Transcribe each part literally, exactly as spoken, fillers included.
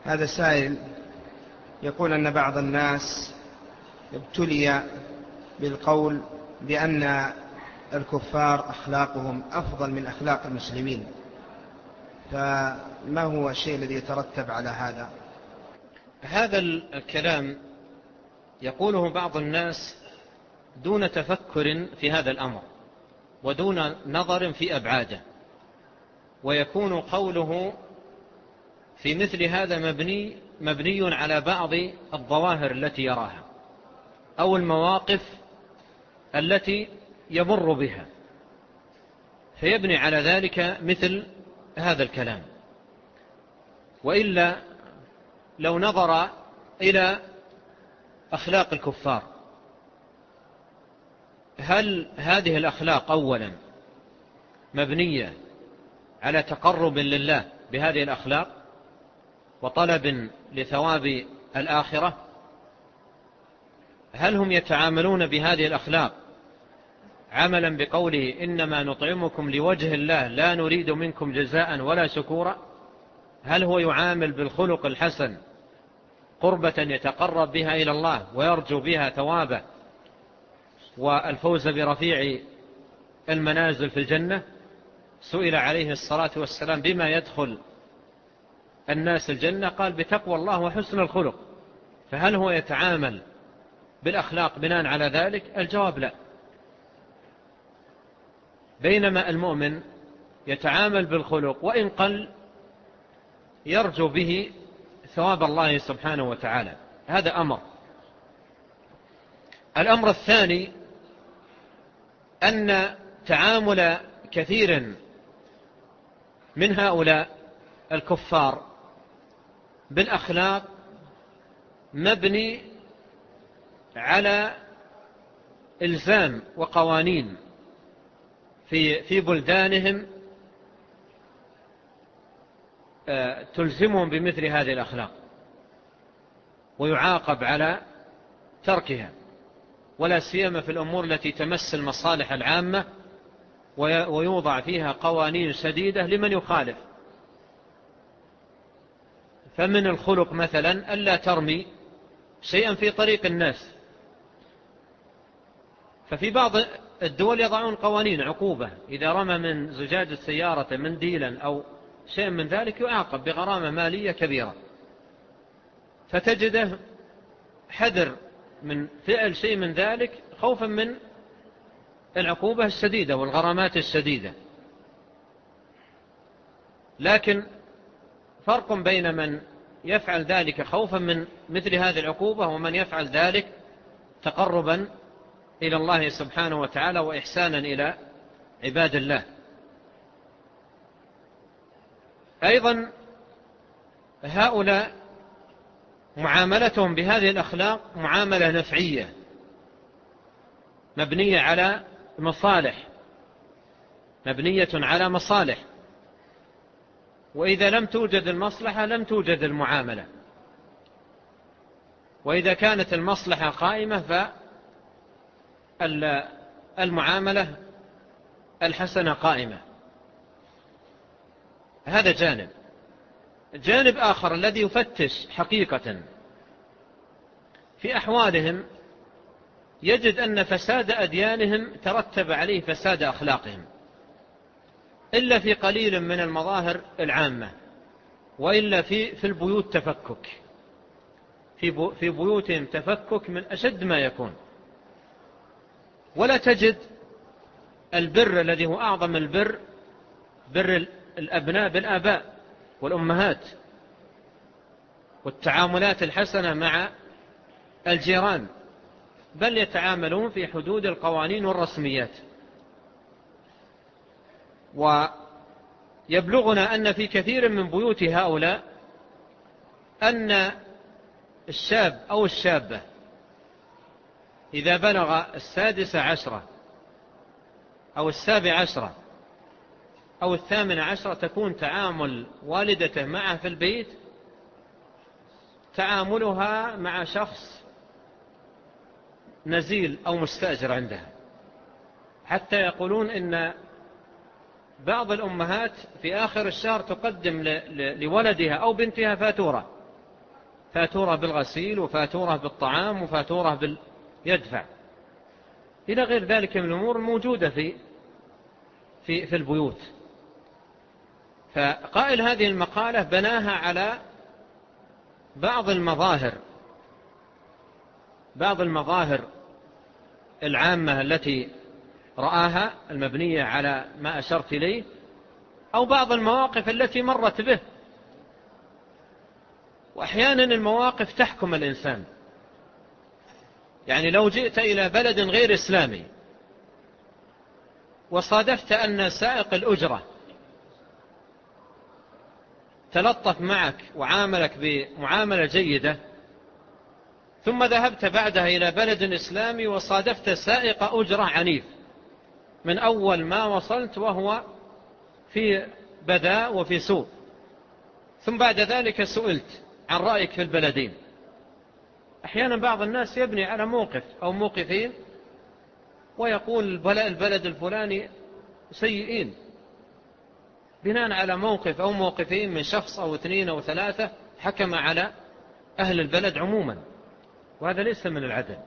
هذا سائل يقول أن بعض الناس ابتلي بالقول بأن الكفار أخلاقهم أفضل من أخلاق المسلمين، فما هو الشيء الذي يترتب على هذا؟ هذا الكلام يقوله بعض الناس دون تفكر في هذا الأمر ودون نظر في أبعاده، ويكون قوله في مثل هذا مبني مبني على بعض الظواهر التي يراها أو المواقف التي يمر بها، فيبني على ذلك مثل هذا الكلام. وإلا لو نظر إلى أخلاق الكفار، هل هذه الأخلاق أولا مبنية على تقرب لله بهذه الأخلاق وطلب لثواب الآخرة؟ هل هم يتعاملون بهذه الأخلاق عملا بقوله إنما نطعمكم لوجه الله لا نريد منكم جزاء ولا شكورا؟ هل هو يعامل بالخلق الحسن قربة يتقرب بها إلى الله ويرجو بها ثوابه والفوز برفيع المنازل في الجنة؟ سئل عليه الصلاة والسلام بما يدخل الناس الجنة، قال بتقوى الله وحسن الخلق. فهل هو يتعامل بالأخلاق بناء على ذلك؟ الجواب لا. بينما المؤمن يتعامل بالخلق وإن قل يرجو به ثواب الله سبحانه وتعالى. هذا أمر. الأمر الثاني أن تعامل كثير من هؤلاء الكفار بالأخلاق مبني على إلزام وقوانين في في بلدانهم تلزمهم بمثل هذه الأخلاق ويعاقب على تركها، ولا سيما في الأمور التي تمس المصالح العامة ويوضع فيها قوانين شديدة لمن يخالف. فمن الخلق مثلا ألا ترمي شيئا في طريق الناس، ففي بعض الدول يضعون قوانين عقوبة إذا رمى من زجاج السيارة منديلا أو شيء من ذلك يعاقب بغرامة مالية كبيرة، فتجده حذر من فعل شيء من ذلك خوفا من العقوبة الشديدة والغرامات الشديدة. لكن فرق بين من يفعل ذلك خوفا من مثل هذه العقوبة ومن يفعل ذلك تقربا إلى الله سبحانه وتعالى وإحسانا إلى عباد الله. أيضا هؤلاء معاملتهم بهذه الأخلاق معاملة نفعية مبنية على مصالح مبنية على مصالح، وإذا لم توجد المصلحة لم توجد المعاملة، وإذا كانت المصلحة قائمة فالمعاملة الحسنة قائمة. هذا جانب. جانب آخر الذي يفتش حقيقة في أحوالهم يجد أن فساد أديانهم ترتب عليه فساد أخلاقهم، إلا في قليل من المظاهر العامة، وإلا في في البيوت تفكك، في في بيوتهم تفكك من أشد ما يكون. ولا تجد البر الذي هو أعظم البر بر الأبناء بالآباء والأمهات والتعاملات الحسنة مع الجيران، بل يتعاملون في حدود القوانين والرسميات. ويبلغنا أن في كثير من بيوت هؤلاء أن الشاب أو الشابة إذا بلغ السادس عشرة أو السابع عشرة أو الثامن عشرة تكون تعامل والدته معه في البيت تعاملها مع شخص نزيل أو مستأجر عندها، حتى يقولون إن بعض الأمهات في آخر الشهر تقدم لولدها أو بنتها فاتورة فاتورة بالغسيل وفاتورة بالطعام وفاتورة بال... يدفع إلى غير ذلك من الأمور الموجودة في في في البيوت. فقائل هذه المقالة بناها على بعض المظاهر بعض المظاهر العامة التي رآها المبنية على ما أشرت إليه، أو بعض المواقف التي مرت به. وأحيانا المواقف تحكم الإنسان، يعني لو جئت إلى بلد غير إسلامي وصادفت أن سائق الأجرة تلطف معك وعاملك بمعاملة جيدة، ثم ذهبت بعدها إلى بلد إسلامي وصادفت سائق أجرة عنيف من أول ما وصلت وهو في بذاء وفي سوء، ثم بعد ذلك سئلت عن رأيك في البلدين. أحيانا بعض الناس يبني على موقف أو موقفين ويقول البلد الفلاني سيئين بناء على موقف أو موقفين من شخص أو اثنين أو ثلاثة حكم على أهل البلد عموما، وهذا ليس من العدل.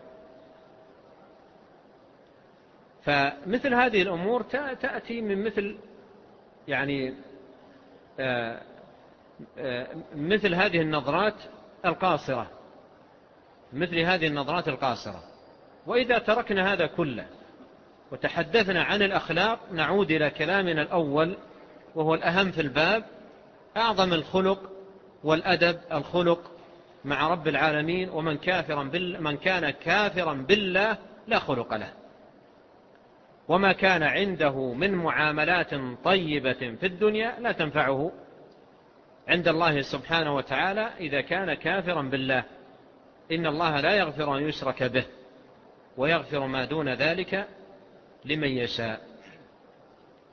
فمثل هذه الأمور تأتي من مثل يعني آآ آآ مثل هذه النظرات القاصرة مثل هذه النظرات القاصرة. وإذا تركنا هذا كله وتحدثنا عن الأخلاق نعود إلى كلامنا الأول وهو الأهم في الباب: أعظم الخلق والأدب الخلق مع رب العالمين، ومن كافرا بال من كان كافرا بالله لا خلق له، وما كان عنده من معاملات طيبة في الدنيا لا تنفعه عند الله سبحانه وتعالى إذا كان كافرا بالله. إن الله لا يغفر أن يشرك به ويغفر ما دون ذلك لمن يشاء.